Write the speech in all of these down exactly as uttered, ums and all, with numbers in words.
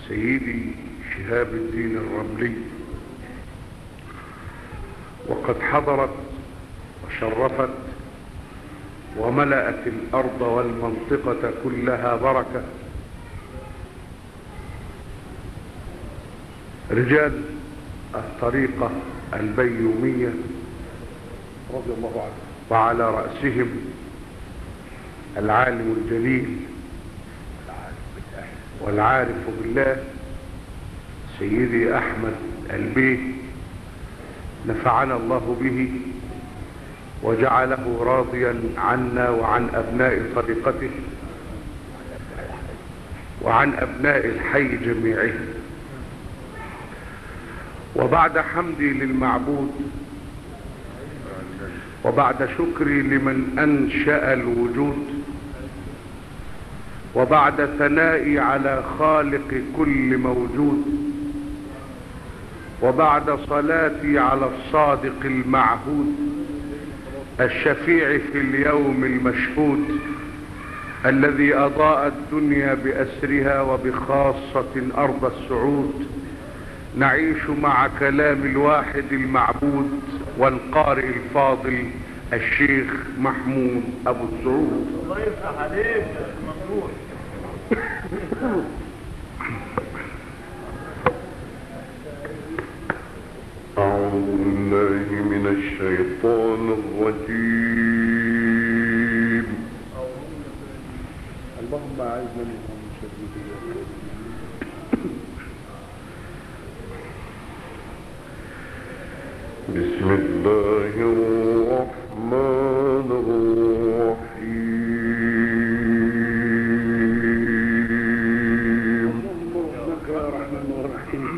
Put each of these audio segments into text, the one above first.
سيدي شهاب الدين الرملي، وقد حضرت وشرفت وملأت الأرض والمنطقة كلها بركة رجال الطريقة البيومية رضي الله عنه، وعلى رأسهم العالم الجليل والعارف بالله سيدي أحمد البيه، نفعنا الله به وجعله راضيا عنا وعن أبناء طريقته وعن أبناء الحي جميعه. وبعد حمدي للمعبود وبعد شكري لمن أنشأ الوجود وبعد ثنائي على خالق كل موجود وبعد صلاتي على الصادق المعهود الشفيع في اليوم المشهود الذي أضاء الدنيا بأسرها وبخاصة أرض السعود، نعيش مع كلام الواحد المعبود والقارئ الفاضل الشيخ محمود أبو السعود. الله يفتح عليك ممنون. أعوذ بالله من الشيطان الرجيم. اللهم أعذنا من شر بسم الله الرحمن الرحيم. بسم الله الرحمن الرحيم.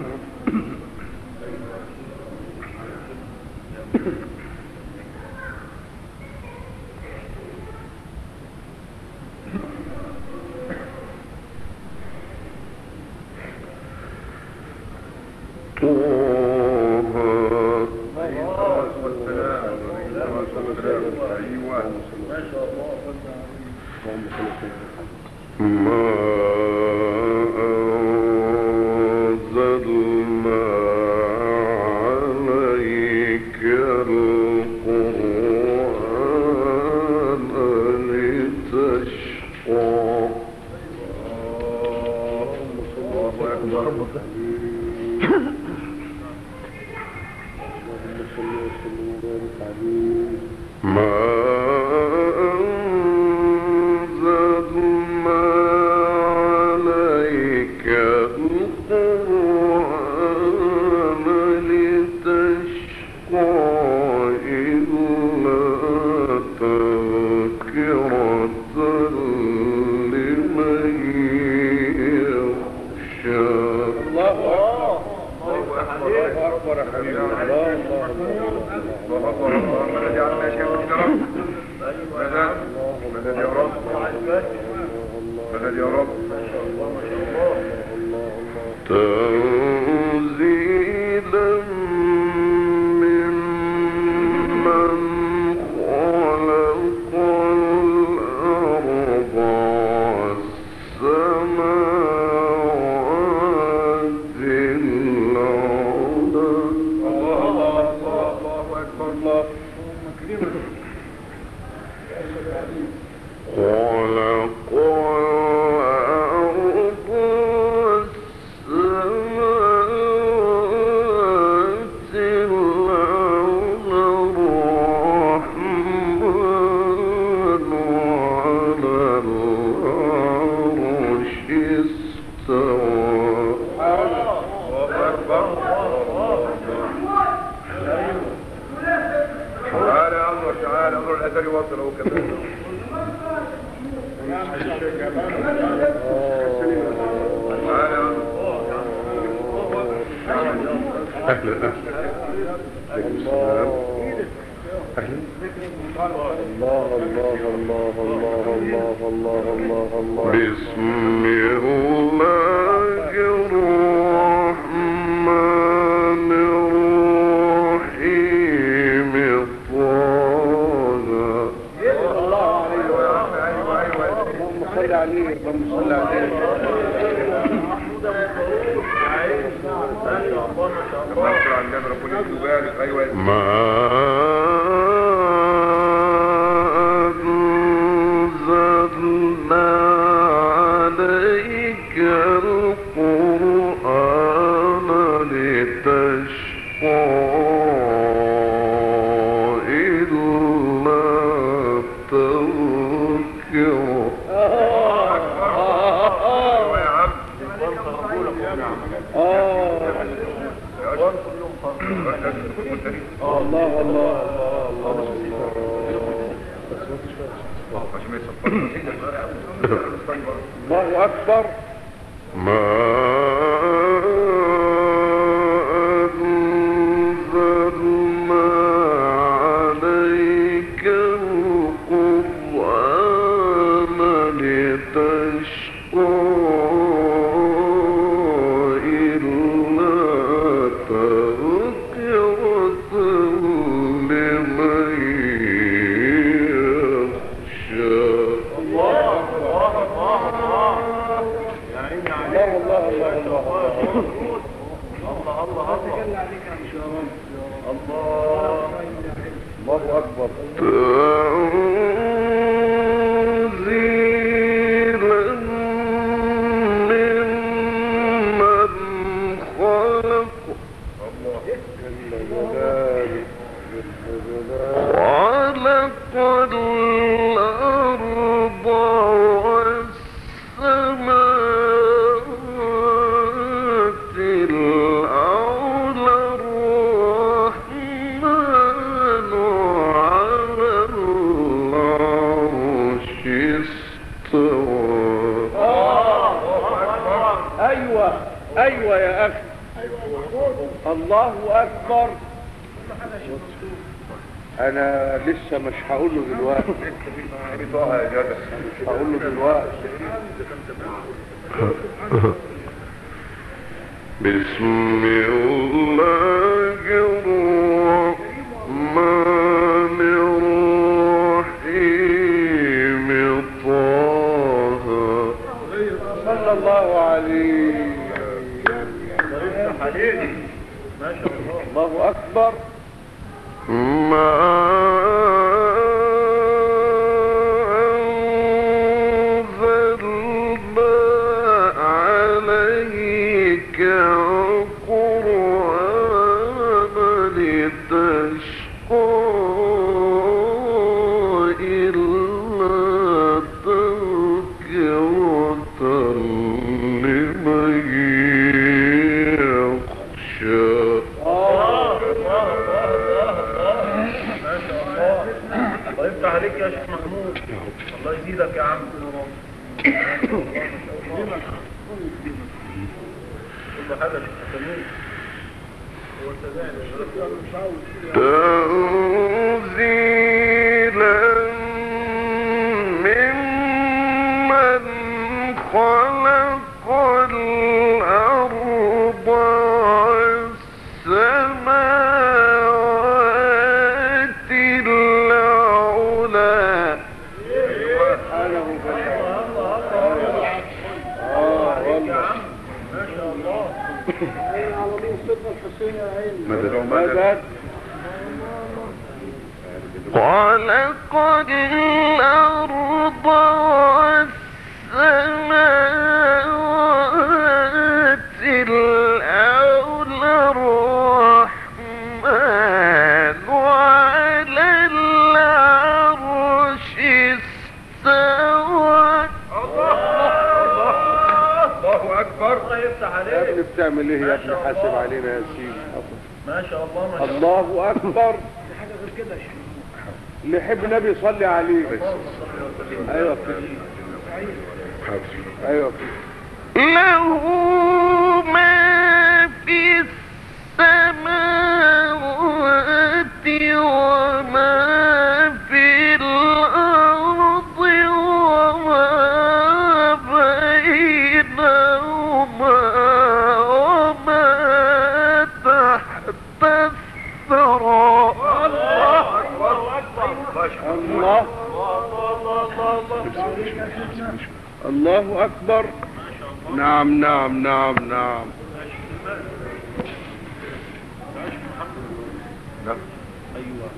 ما أنزلنا عليك القرآن لتشقى. ما تنزيلا ممن خلق الأرض والسماوات العلى. الله الله الله أكبر. الله خلق الأرض والسماوات العلى الرحمن على العرش استوى. الله أكبر. تعالى انظر تعالى انظر الأثر يوصله كذا. أهلا أهلا. عليكم السلام. أهلا. الله الله الله الله الله الله الله الله. بسم الله الرحمن الرحيم. طه. اللهم صل عليه اللهم صل عليه. ما أنزلنا عليك القرآن لتشقى إلا الله الله الله الله أكبر. ما أنزلنا عليك القرآن لتشقى الله أكبر. تنزيلا ممن خلق خلق الأرض والسماوات الأعلى الرحمن على العرش استوى. أيوة أيوة يا أخي، الله أكبر. أنا لسه مش هقول له دلوقتي، مش هقول له دلوقتي. بسم الله الرحمن الرحيم. طه صلى الله عليه. ما شاء الله. الله أكبر. ما أنزلنا عليك القرآن لتشقى إلا تذكرة لمن يخشى. الله يفتح عليك يا شيخ محمود، الله يزيدك يا عم. كل حاجة شيخ تنزيلا ممن خلق الأرض والسماوات العلى. مدد. خلق الأرض والسماوات الأولى الرحمن على العرش استوى. الله أكبر. الله يفتح عليك. يا ابني بتعمل ايه يا ابني؟ حاسب علينا يا سيدي. ما شاء الله ما شاء الله. الله اكبر. اللي يحب النبي يصلي عليه. ايوه كده، ايوه كده. له ما في السماوات وما في الأرض وما بينهما وما تحت الثرى. الله أكبر. الله الله اكبر. نعم نعم نعم نعم. نعم. ايوه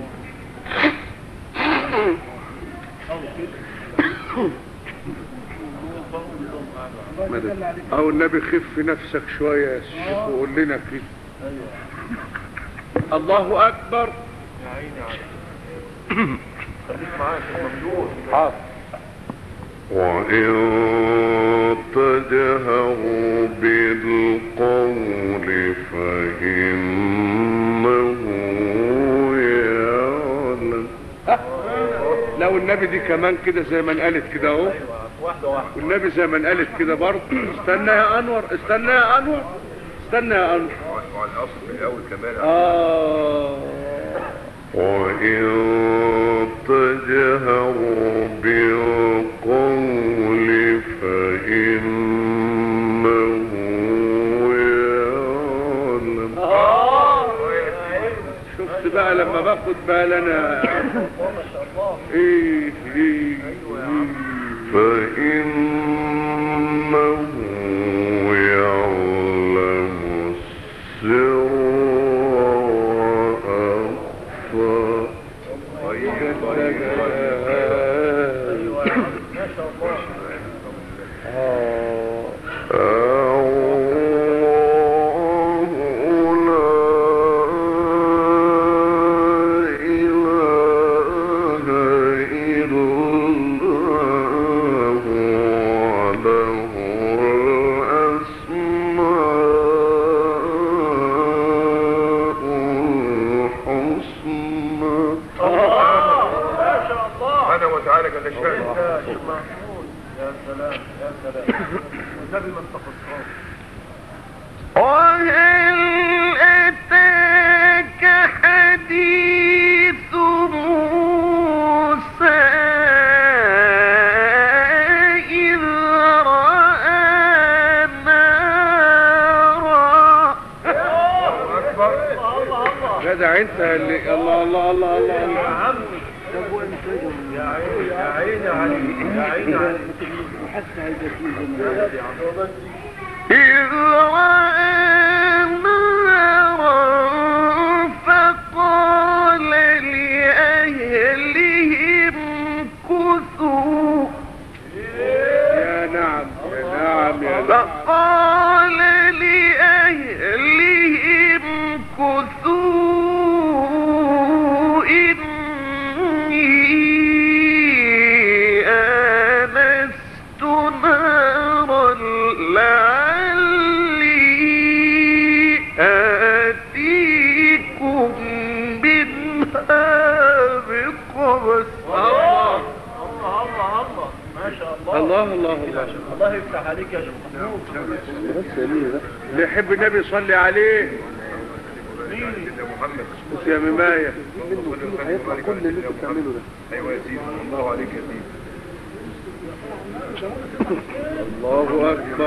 او النبي خف نفسك شوية يا شيخ وقول لنا كده. الله اكبر. يا عيني عليك. خليك معايا يا شيخ ممدوح. حاضر. وإن تجهروا بالقول فإنه يعلم. لو النبي دي كمان كده زي ما قالت كده اهو. واحدة واحدة. والنبي زي ما قالت كده برضه. استنى يا انور، استنى يا انور، استنى يا انور. وعلى الاصل في الاول كمان. اه وإن تجهروا بالقول فإنه يعلم. شفت بقى لما باخد بالي انا. ايه ايه فإنه يعلم السر وأخفى. وهل أتاك حديث موسى إذ رأى نارا. جدع انت اللي الله الله الله الله يا عم يا عيني يا عيني عليك يا عيني عليك. إذ رأى نارا فقال لأهلهم كثوا. يا نعم يا نعم يا نعم. فقال لأهلهم كثوا إني آنست نارا لعلي آتيكم منها بقبس. الله الله الله ما شاء الله. الله الله الله. الله يفتح عليك يا شيخ محمود. اللي يحب النبي يصلي عليه. بس يا مماية هيطلع كل اللي انت بتعمله ده. ايوه يا سيدي الله عليك يا سيدي. الله اكبر.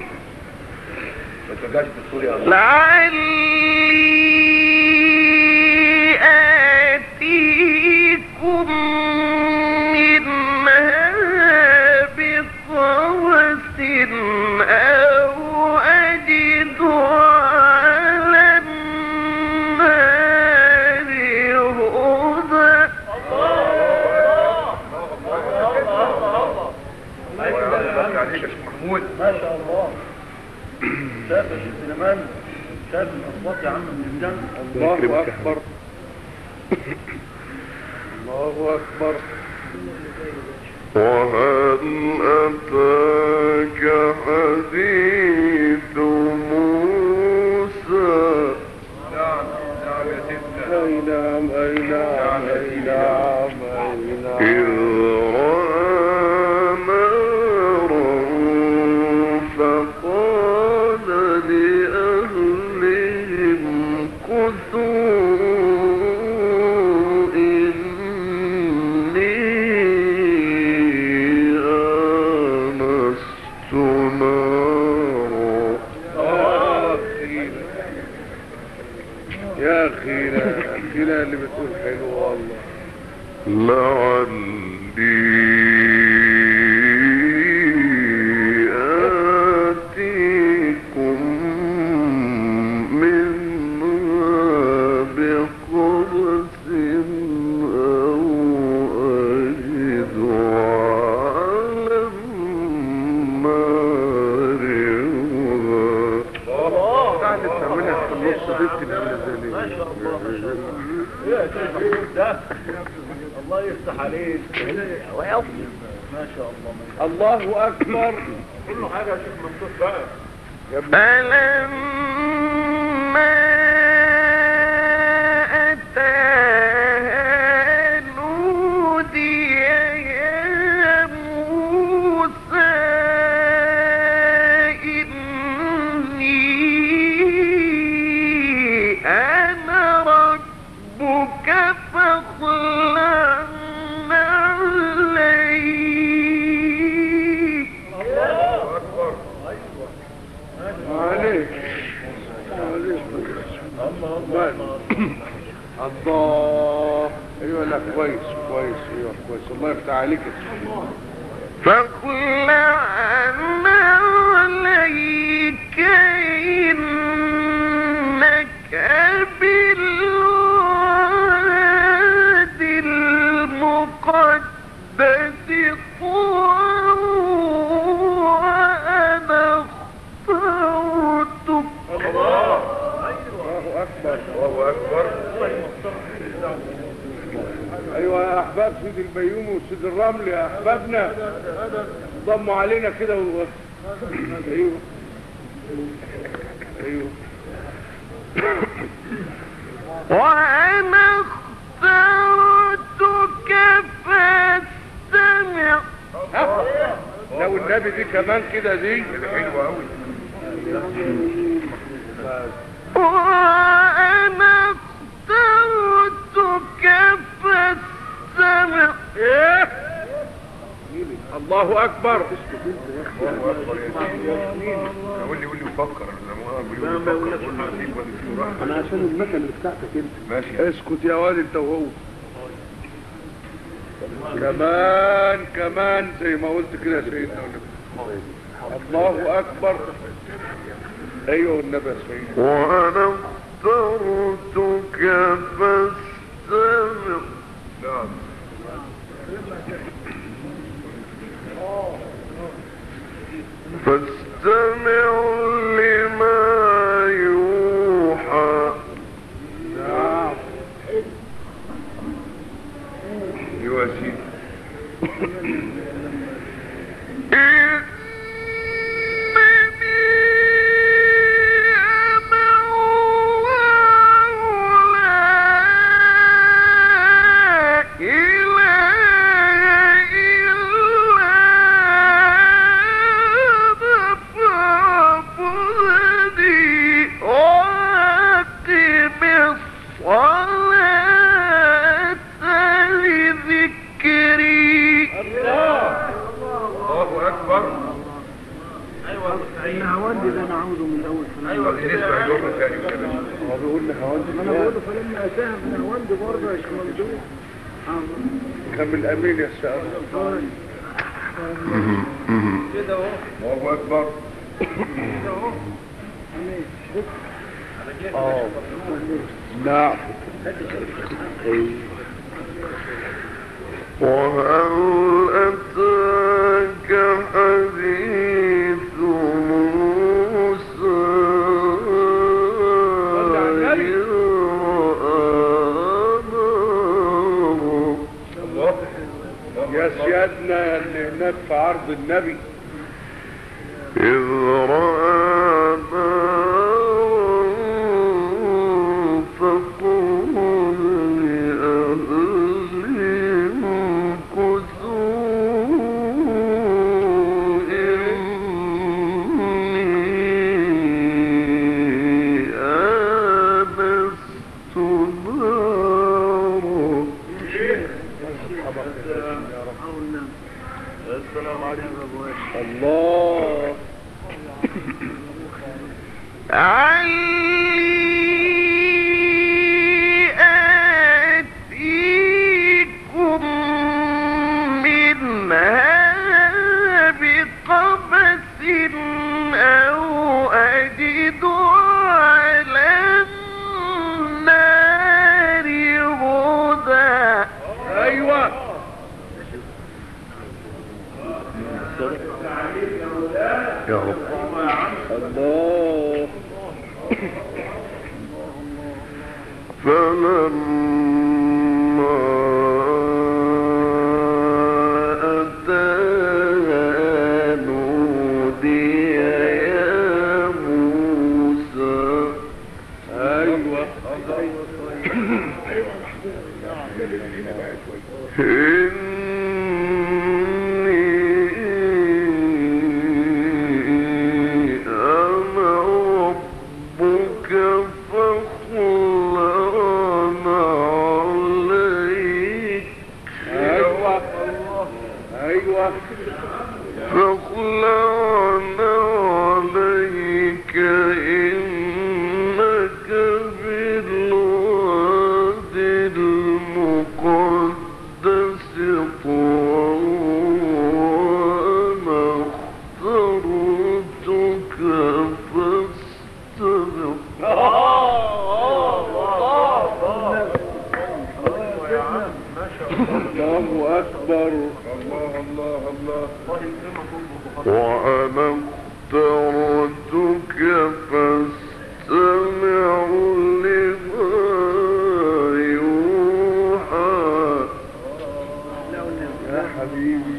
ما ترجعش تقول يا الله. لعلي آتيكم منها بقبس أو أجد على النار هدى. محمود ما شاء الله. شاف يا شيخ سليمان، شاف الاصوات يا عم من الجنة. الله اكبر. الله اكبر. وهل أتاك حديث موسى. نعم نعم يا سيدنا. اي نعم اي نعم اي نعم اي نعم. إذ رأى نارا فقال لأهلهم كثوا إني آنست نارا. يا اخينا اخينا اللي بتقول حلو والله. لعلي آتيكم منها بقبس عليك. ما شاء الله. الله اكبر. كل حاجه يا شيخ ممدوح بقى. فلما أتاها نودي يا موسى إني أنا ربك فاخلع عليك. الله اكبر. عليك عليك الله الله. ايوه لا كويس كويس. ايوه كويس. الله يفتح عليك. فاخلع عليك إنك بالواد المقدس طوى وأنا اخترتك. الله الله اكبر. الله اكبر. ايوه يا احباب سيد البيوم وسيد الرمل يا احبابنا ضموا علينا كده و... ايوه ايوه. وأنا اخترتك فاستمع. لو النبي دي كمان كده دي حلوه قوي. وأنا اخترتك فاستمع. ايه الله اكبر. الله اكبر يا سيدي. قول لي قول لي وفكر. انا عشان المكنه اللي بتاعتك انت. ماشي. اسكت يا واد انت وهو. كمان كمان زي ما قلت كده يا سيدنا. الله اكبر. ايوه النبي يا سيدنا. وأنا اخترتك فاستمع. نعم. فاستمع لما يوحى. نعم. ايوه يا سيدي. الهواندي ده انا عاوزه من الاول. ايوه نسمع الجمله ثاني يا باشا. هو بيقول لي هواندي. انا بقول له فلما اتاها من الهواندي برضه يا شيخ ممدوح. كان من امين يا سيدنا. كده اهو. الله اكبر. كده اهو. اه نعم. وهل أتاك حديث موسى إذ رأى يا سيادنا اللي هناك في عرض النبي. إذ رأى السلام عليكم. الله علي آتيكم منها بقبس أو أجد على النار هدى. ايوه يا رب. الله فلما الله أكبر. الله الله الله. وأنا اخترتك فاستمع لما يوحى. يا حبيبي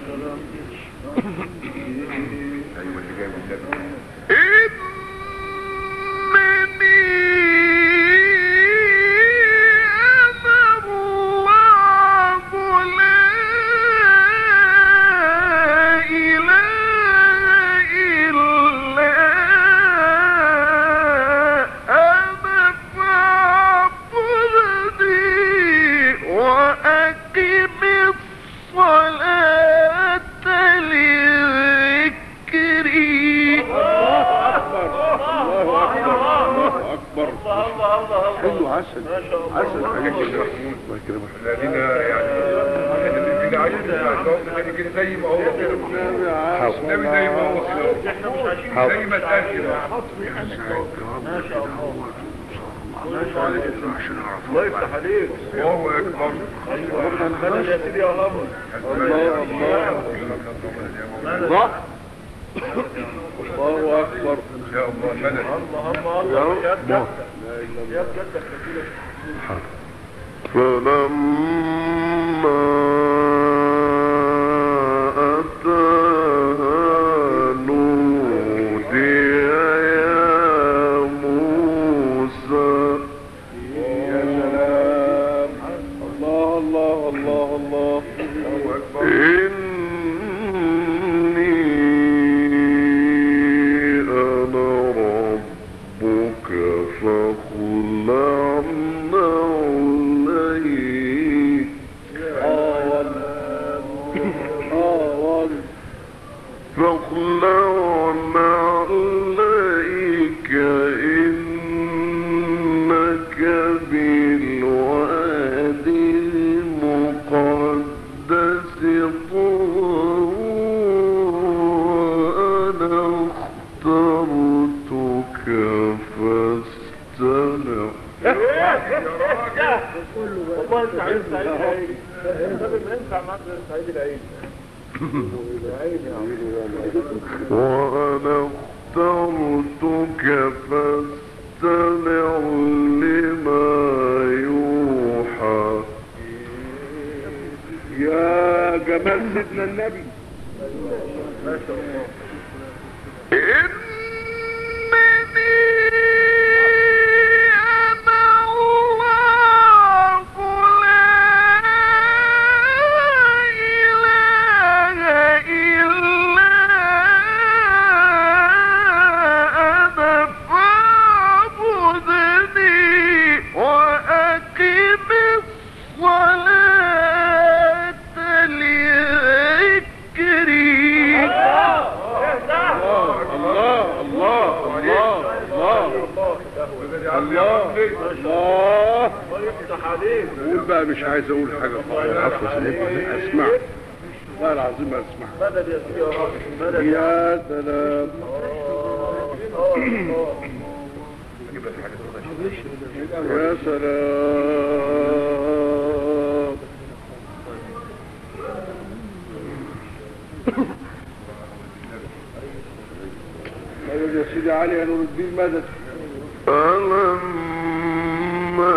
حلو عسل عسل عليك يا محمود. الله يكرمك. لينا يعني اللي عايش كده زي ما هو كده. النبي زي ما هو كده. زي ما اتقال كده. الله يفتح عليك. الله اكبر. الله يا سيدي يا الله. الله الله الله أكبر. يا الله مدد. الله الله يا جدك يا جدك. فلما أتاها نودي يا موسى. يا سلام. الله الله الله الله. فاخلعنا عليك إنك بالوادي المقدس طوى وأنا اخترتك فاستمع. والله انت عايز سعيد العيد. انت بننفع معاك سعيد العيد. وأنا اخترتك فاستمع لما يوحى. يا جمال سيدنا النبي. ما شاء الله. قول بقى. مش عايز اقول حاجه خالص. اسمع والله العظيم اسمع. مدد يا سيدي يا رب. مدد يا سلام. يا سلام. مدد يا سيدي علي يا نور الدين. مدد. فلما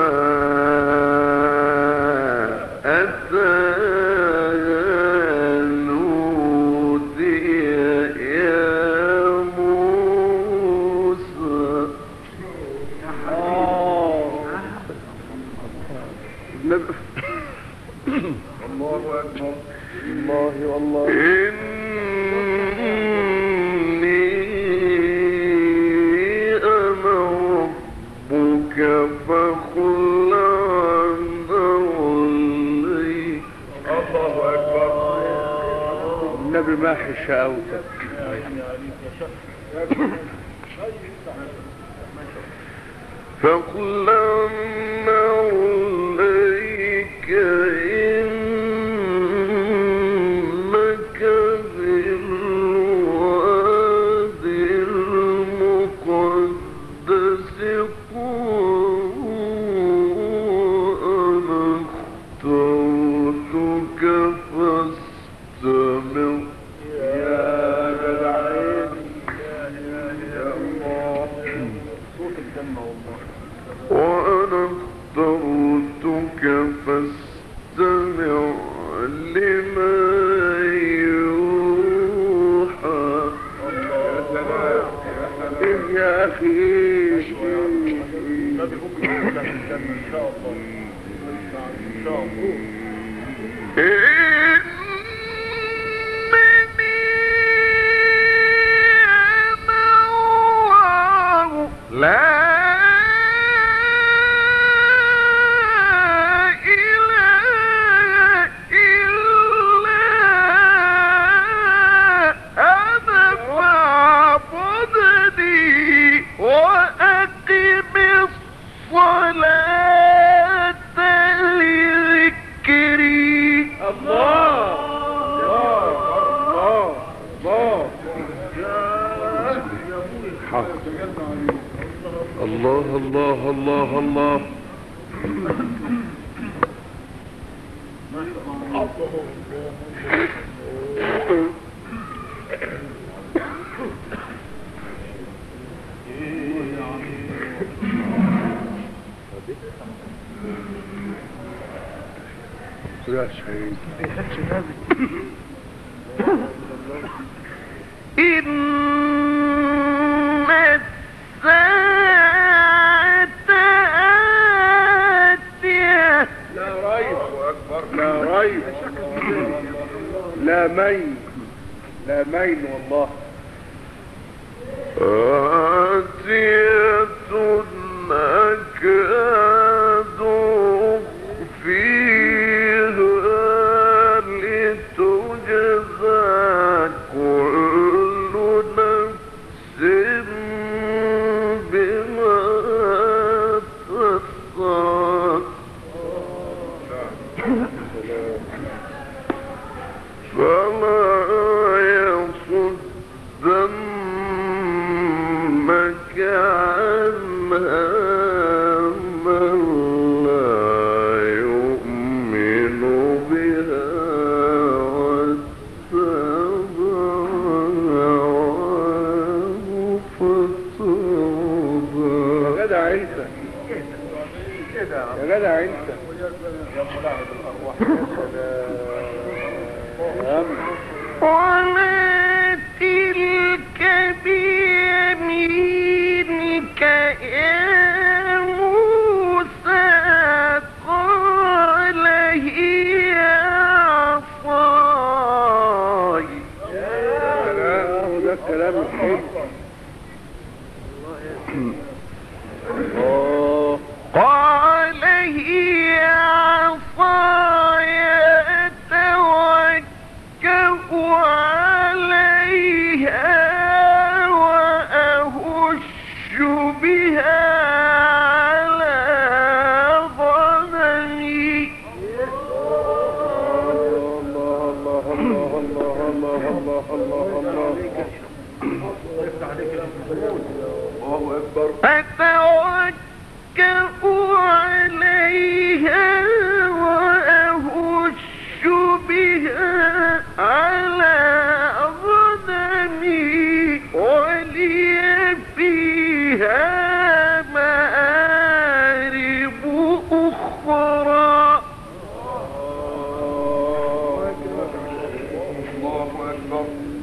أتاها نودي يا موسى. الله أكبر. الله والله. النبي ماحي شقاوتك. فاقلعنا عليك إنك بالوادي وأنا اخترتك فاستمع لما يوحى. يا أخي ما بيفك ان شاء الله ان شاء الله. لا إله إلا أنا فاعبدني وأقم الصلاة لذكري. الله الله الله الله الله. يا شهيد إن الساعة آتية. لا ريب لا ريب لا مين لا مين والله. آتية أكاد أخفيها لتجزى كل نفس بما تسعى. فلا يصدنك عنها من لا يؤمن بها واتبع هواه فتردى. يا جدع انت يا جدع انت وما تلك بيمينك يا موسى. قال هي عصاي. ده الكلام الحلو. الله. قال هي عصاي أتوكأ عليها وأهش بها على غنمي. الله الله الله الله الله الله الله الله. الله أكبر. أتوكأ عليها وأهش بها على غنمي ولي فيها مآرب أخرى. الله أكبر.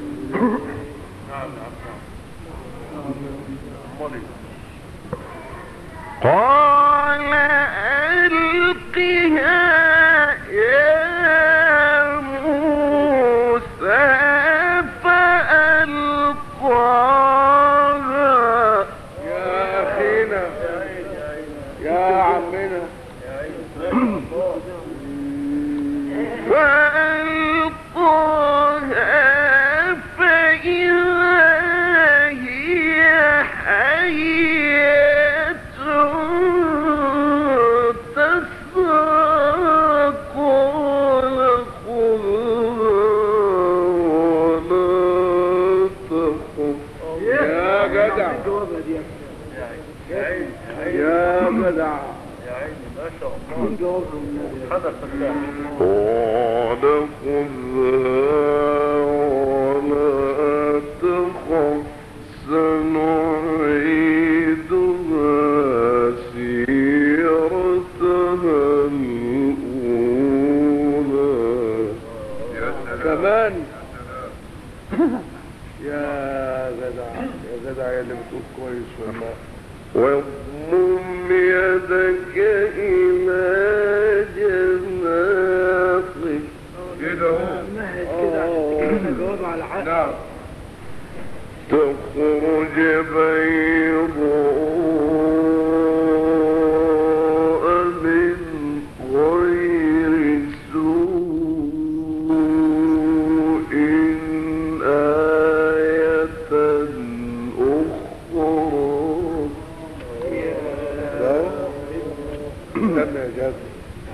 قال ألقها يا موسى فألقاها. يا أخينا يا عمنا فألقاها فإذا هي حية تسعى. قال خذها ولا تخف. يا جدع يا جدع. ما شاء الله حدث الله. قال خذها ولا تخف سنعيدها جدع يا اللي بتقول كويس والله. واضمم يدك إلى جناحك كده اهو. مهد كده عشان جواب على عقل. نعم. تخرج بيضاء من غير سوء آية أخرى. استنى يا جدع.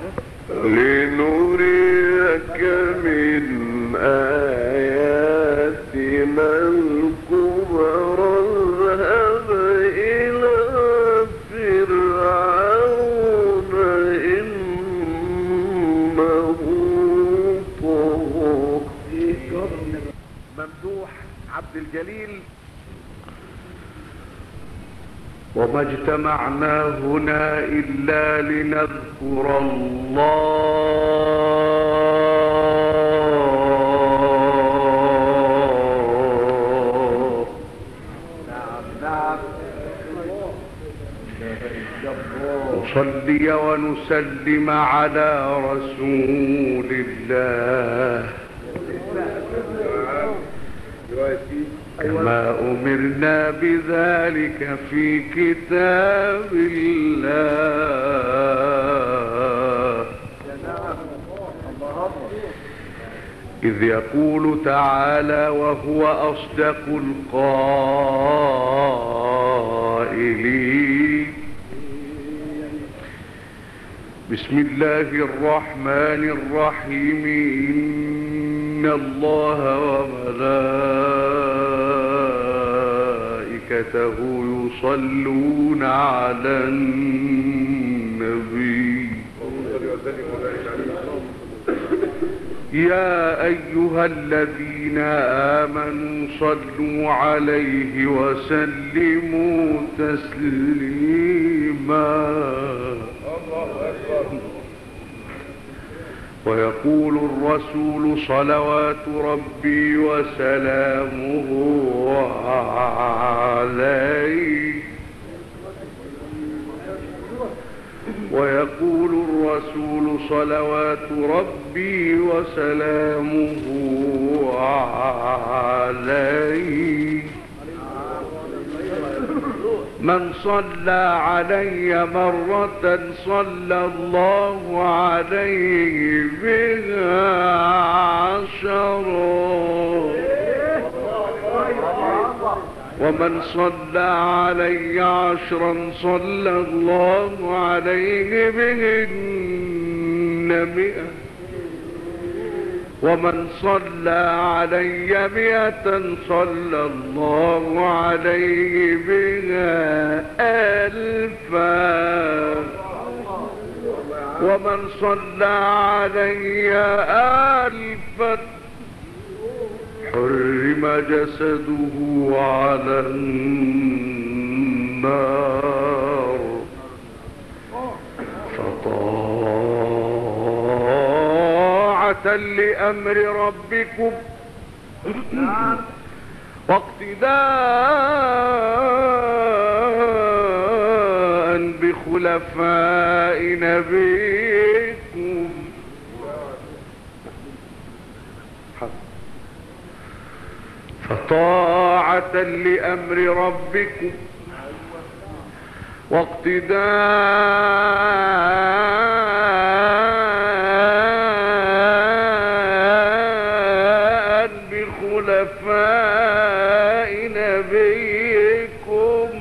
لنريك من آياتنا الكبرى. اذهب إلى فرعون إنه طغى. ممدوح عبد الجليل. وما اجتمعنا هنا إلا لنذكر الله. نعم نعم. نصلي ونسلم على رسول الله كما أمرنا بذلك في كتاب الله، إذ يقول تعالى وهو أصدق القائلين: بسم الله الرحمن الرحيم. إن الله وملائكته يصلون على النبي يا أيها الذين آمنوا صلوا عليه وسلموا تسليما. ويقول الرسول صلوات ربي وسلامه عليه ويقول الرسول صلوات ربي وسلامه عليه: من صلى علي مرة صلى الله عليه بها عشرا، ومن صلى علي عشرا صلى الله عليه بهن مئة، ومن صلى علي مئة صلى الله عليه بها ألفا، ومن صلى علي ألفا حرم جسده على النار. فطاعة لأمر ربكم واقتداء بخلفاء نبيكم فطاعة لأمر ربكم واقتداء بخلفاء نبيكم.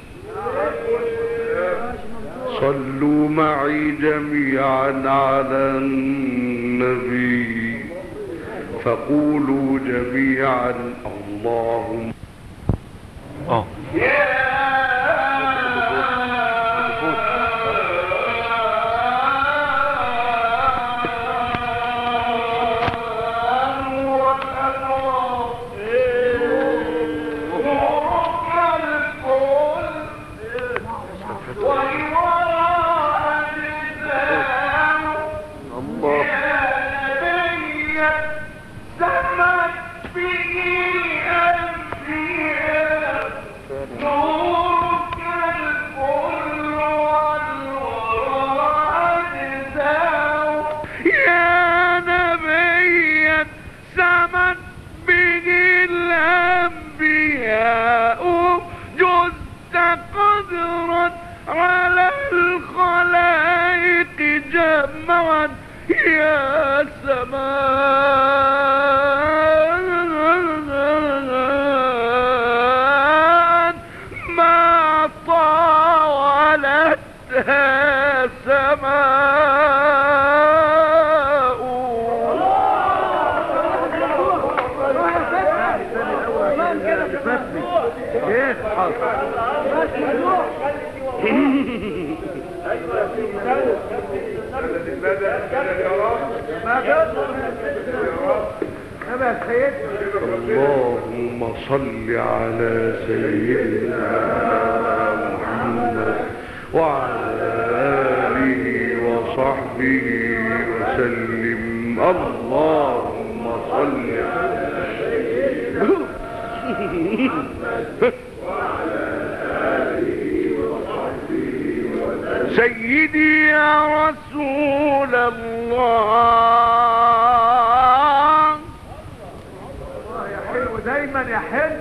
صلوا معي جميعا على النبي فقولوا جميعا اللهم اه نورك الكل والورى أجزاء يا نبيا سمت به الأنبياء جزت قدرا على الخلائق جمعا يا سماء ما طاولتها سماء كيف حصل؟ اللهم صل على سيدنا محمد وعلى آله وصحبه وسلم. اللهم صل على سيدنا محمد وعلى آله وصحبه وسلم. سيدي يا رسول الله دايما يا حلو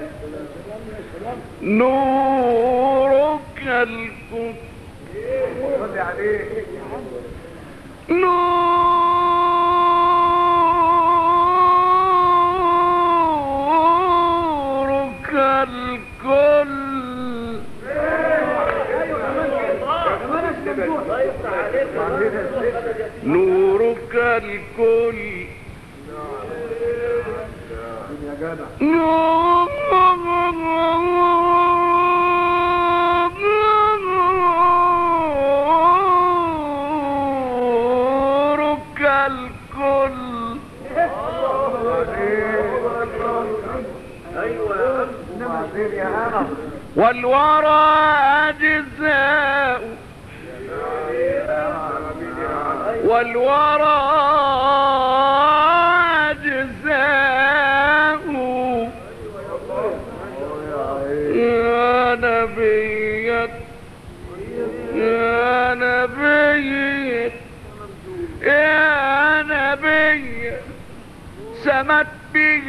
نورك الكل صلي عليه نورك الكل نورك الكل نورك الكل والورى أجزاء والورى أجزاء يا نبي يا نبي يا نبي سمت به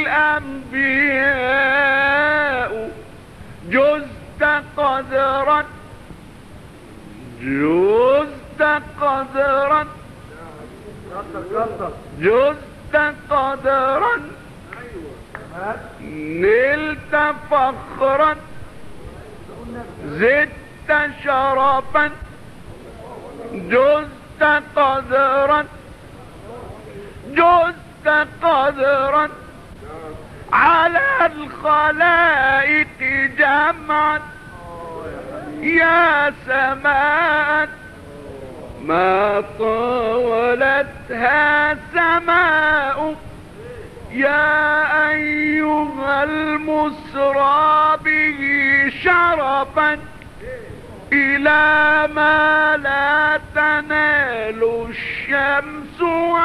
الأنبياء جزت قدرا جزت قدرا جزت قدرا نلت فخرا زدت شرفا جزت قدرا جزت قدرا على الخلائق جمعا يا سماء ما طاولتها سماء يا أيها المسرى به شرفا إلى ما لا تنال الشمس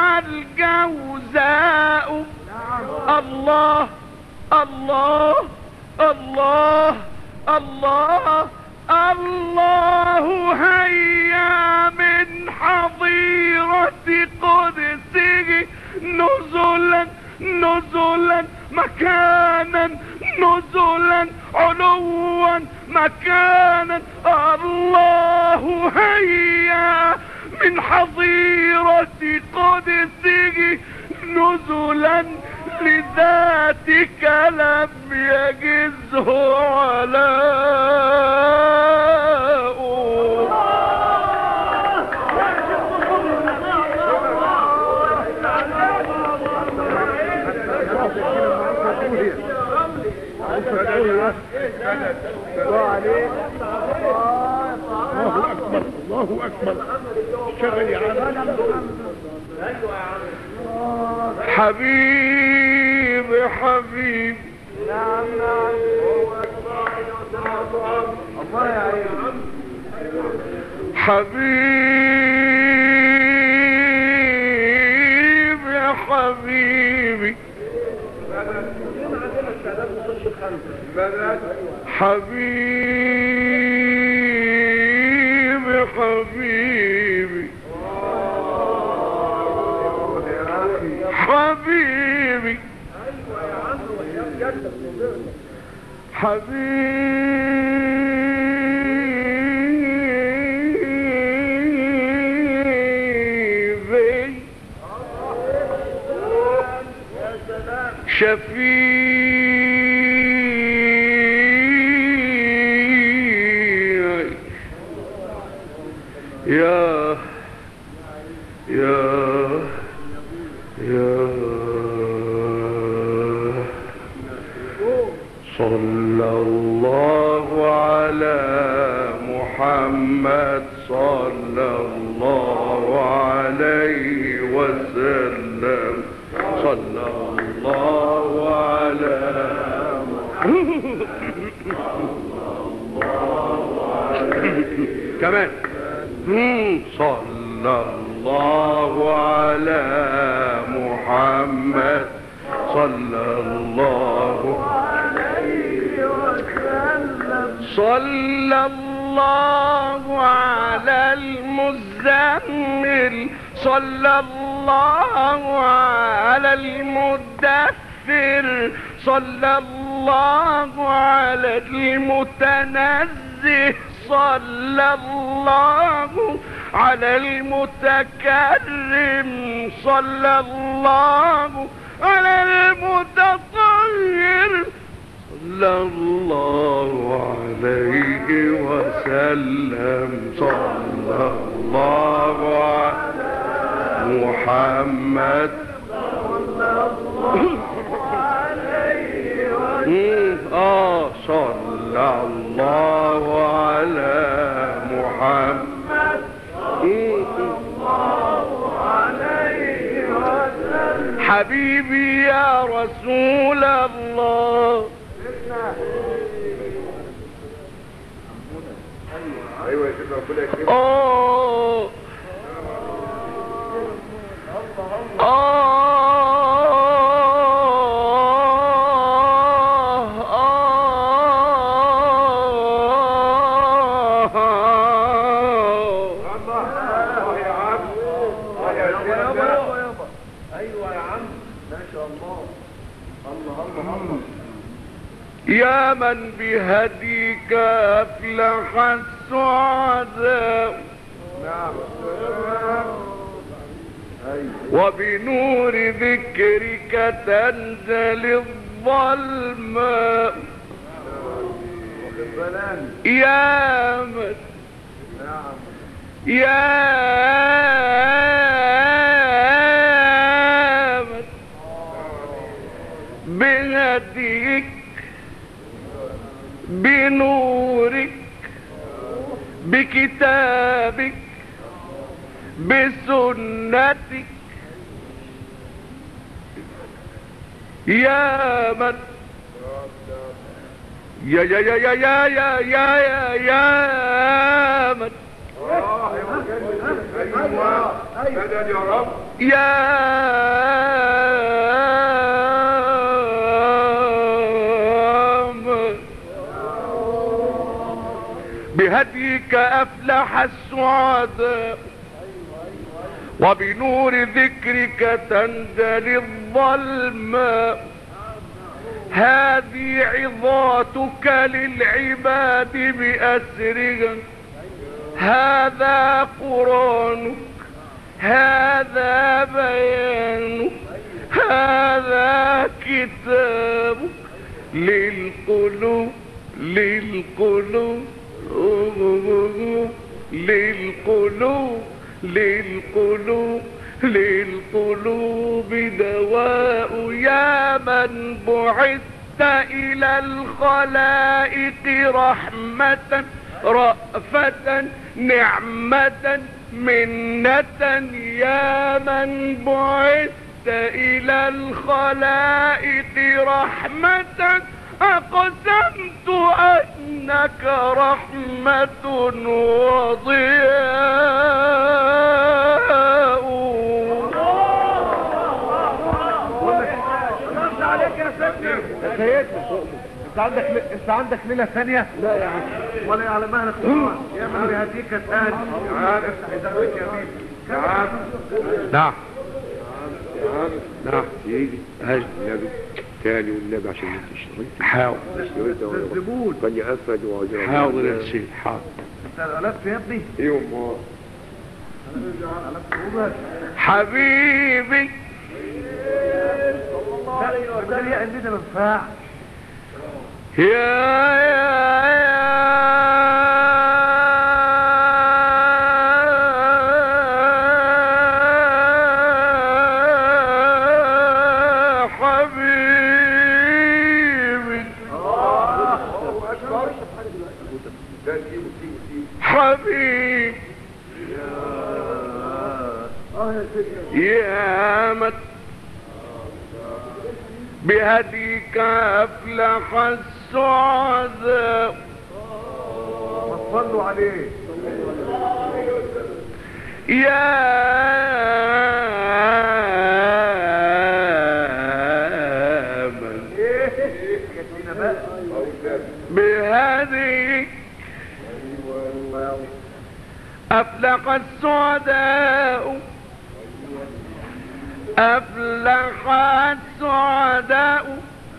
والجوزاء الله الله الله الله الله هيا من حظيرة قدسه نزلا نزلا مكانا نزلا علوا مكانا الله هيا من حظيرة قدسه نزلا لذاتك لم يجزه علاء الله اكبر الله اكبر شغل يا عم حبيبي حبيبي نعم نعم الله يا عم حبيبي يا حبيبي حبيبي حبيبي حبيبي حبيبي شفيعي يا يا يا صلى الله على محمد صلى الله عليه وسلم صلى الله على محمد كمان صلى الله على محمد صلى الله صلى الله على المزمل صلى الله على المدثر صلى الله على المتنزه صلى الله على المتكرم صلى الله على المتطهر صلى الله عليه وسلم صلى الله على محمد اه صلى الله على محمد صلى الله عليه وسلم حبيبي يا رسول الله ايوه يا سيدنا ربنا يكرمك. اه يا من بهديك أفلح السعداء وبنور ذكرك تنجلي الظلماء يا من يا من بهديك بنورك بكتابك بسنتك يا من يا يا يا يا يا يا يا يا يا من مدد يا رب يا بهديك أفلح السعداء وبنور ذكرك تنجلي الظلماء هذه عظاتك للعباد بأسرها هذا قرآنك هذا بيانك هذا كتابك للقلوب للقلوب للقلوب للقلوب للقلوب دواء يا من بعثت إلى الخلائق رحمة رأفة نعمة منة يا من بعثت إلى الخلائق رحمة أقسمت أنك رحمة وضياء عليك يا سيدنا يا سيدنا انت عندك انت عندك ليله ثانيه؟ لا يا عم ولا على مهلك طبعا يا من بهديك ثاني يا عم افتح ايدك يا بيبي يا عم نعم نعم يجي هاي النبي تاني والنبي عشان انت اشتريت حاضر الزبون بني اسد وعجل حاضر يا سيدي حاضر انت قلبت يا ابني؟ ايوه ما حبيبي ده يا قلبي ده ما ينفعش يا حبيب يا مت بهديك أفلح السعداء صلوا عليه يا من بهديك أفلح السعداء أفلح السعداء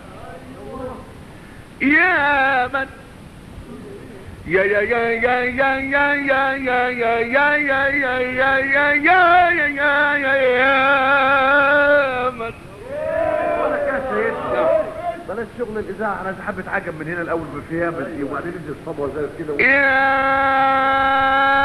يا من يا يا يا يا يا يا يا يا يا يا يا يا يا يا يا يا يا يا من ولك يا سيدنا بلاش شغل الاذاعه انا حابب اتعجب من هنا الاول بفيها بس وبعدين ننزل الصبوه زي كده يا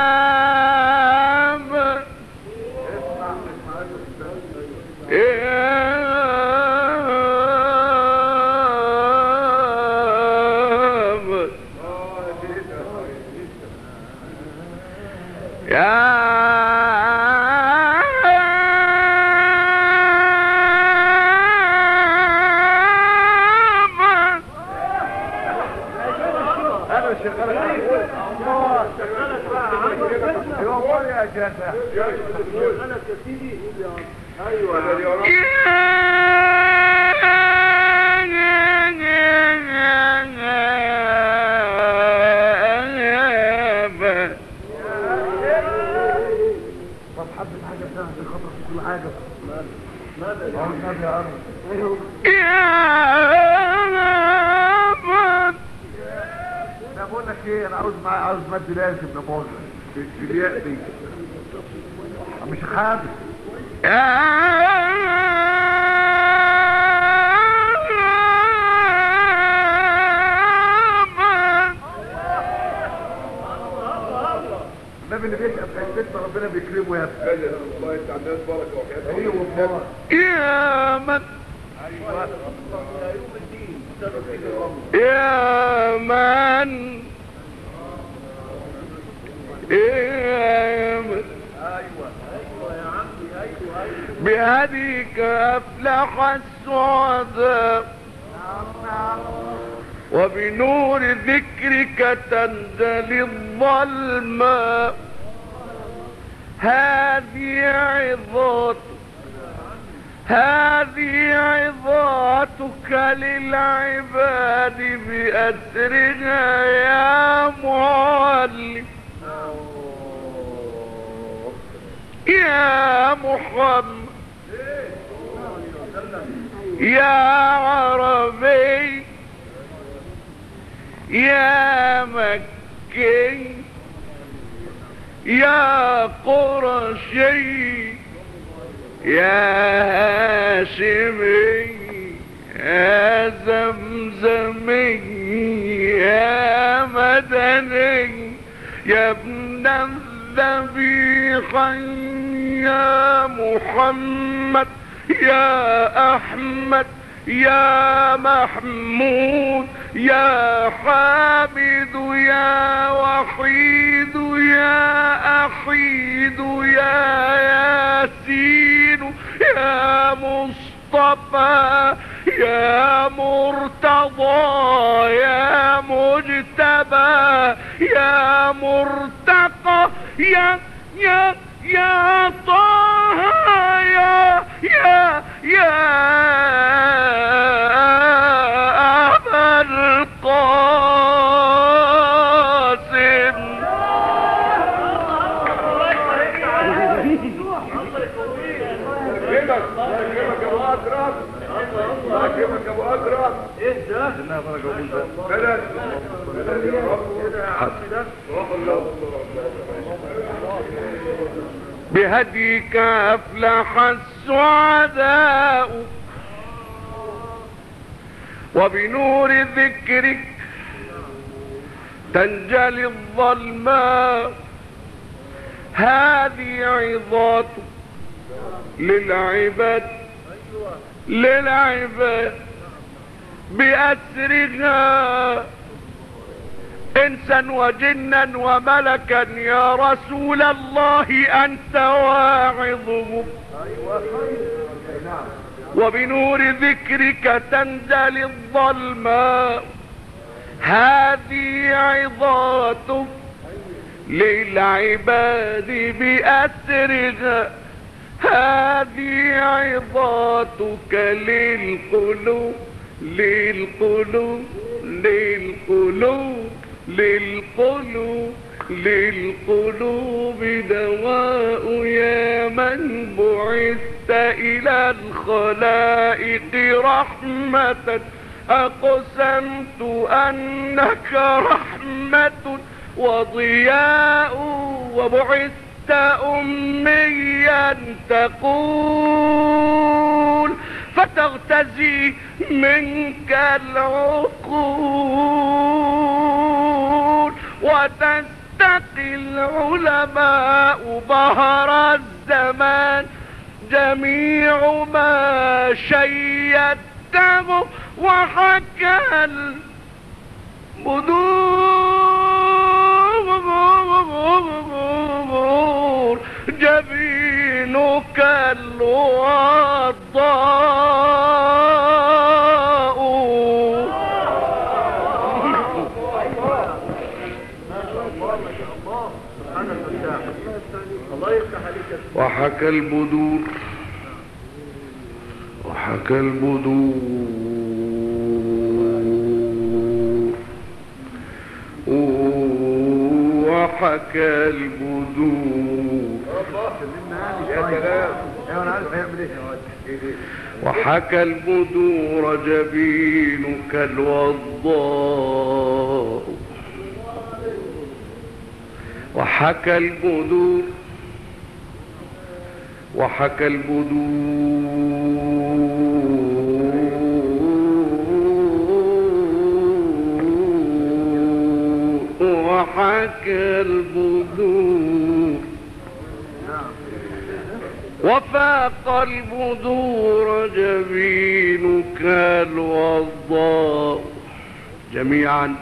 عاوز مد لازم نموذج في الياء دي مش حابب النبي اللي بيسأل في البيت ربنا بيكرمه يا ابني الله يسعد الناس بركه وحياتك ايوه والله يا من ايوه يا من يا من بهديك أفلح السعداء وبنور ذكرك تنجلي الظلماء هذه عظات هذه عظاتك للعباد بأسرها يا معلم يا محمد يا عربي يا مكي يا قرشي يا هاشمي يا زمزمي يا مدني يا ابن الذبيحين يا محمد يا احمد يا محمود يا حامد يا وحيد يا أحيد يا ياسين يا مصطفى يا مرتضى يا مجتبى يا مرتقى يا يا يا طه يا يا يا أبا بهديك أفلح السعداء وبنور ذكرك تنجلي الظلماء. هذه عظات للعباد للعباد بأسرها إنسا وجنا وملكا يا رسول الله أنت واعظهم. وبنور ذكرك تنجلي الظلماء. هذه عظات للعباد بأسرها. هذه عظاتك للقلوب للقلوب للقلوب للقلوب للقلوب دواء يا من بعثت إلى الخلائق رحمة. أقسمت أنك رحمة وضياء وبعثت أميا تقول فتغتزي منك العقول وتستقي العلماء بهر الزمان جميع ما شيدته وحكى البدور جبينك الوضاء. وحكى البدور وحكى البدور وحكى البدور وحكى البدور جبينك الوضاء. وحكى البدور وحكى البدور وحكى البدور وفاق البدور جبينك الوضاء. جميعا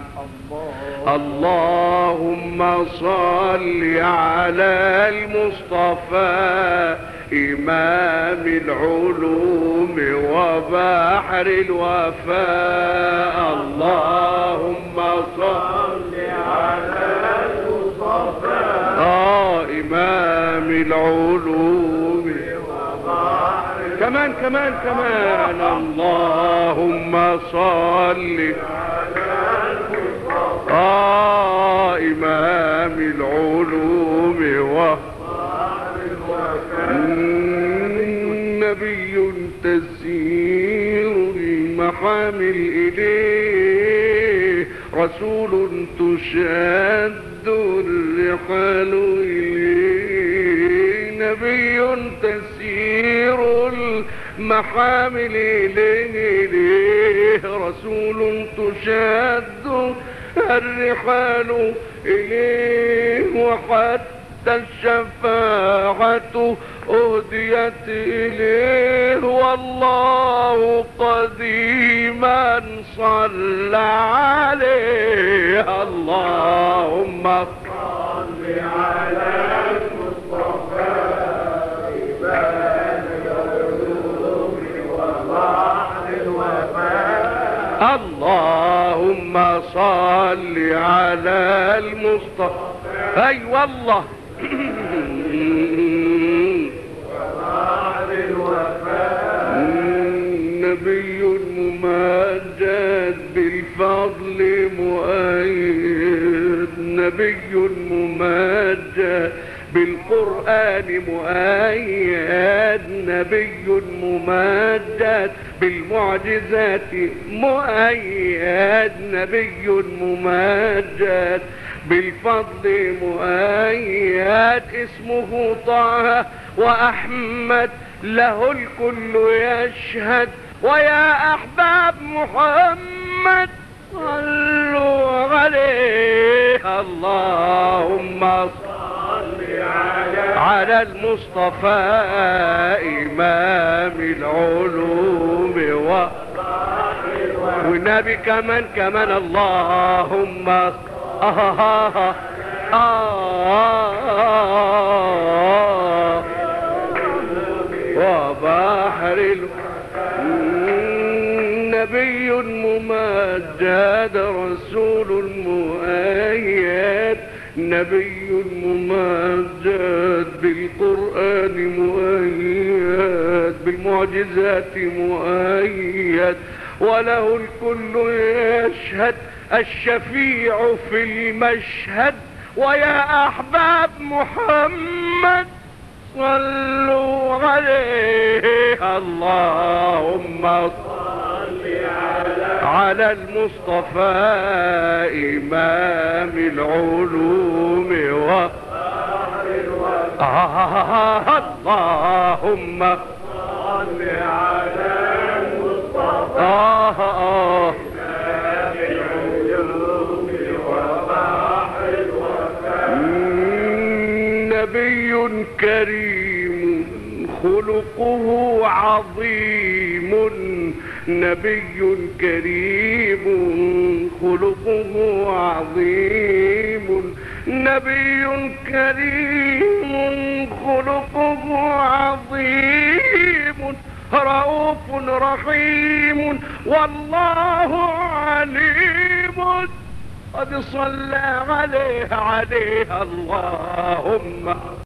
اللهم صل على المصطفى إمام العلوم وبحر الوفاء. اللهم صل على المصطفى آه إمام العلوم وبحر كمان كمان كمان اللهم صل آه إمام العلوم وبحر نبي تسير المحامل إليه رسول تشد الرحال إليه. نبي تسير المحامل إليه رسول تشد الرحال إليه. وحتى الشفاعة أهديت إليه والله قديما صلى عليه. اللهم صل على المصطفى إمام العلوم وبحر الوفاء. اللهم صل على المصطفى اي والله وبحر الوفاء. نبي ممجد بالفضل مؤيد نبي ممجد بالقرآن مؤيد، نبي ممجد بالمعجزات مؤيد، نبي ممجد بالفضل مؤيد، اسمه طه وأحمد له الكل يشهد. ويا أحباب محمد صلوا عليه، اللهم صل على المصطفى إمام العلوم و والنبي كمان كمان اللهم آه آه آه وبحر نبي ممجد رسول مؤيد، نبي ممجد بالقرآن مؤيد بالمعجزات مؤيد، وله الكل يشهد الشفيع في المشهد. ويا أحباب محمد صلوا عليه، اللهم صل على المصطفى إمام العلوم و آه اللهم صل على المصطفى آه آه نبي كريم خلقه عظيم، نبي كريم خلقه عظيم، نبي كريم خلقه عظيم، رؤوف رحيم والله عليم. قد صلى عليه عليه اللهم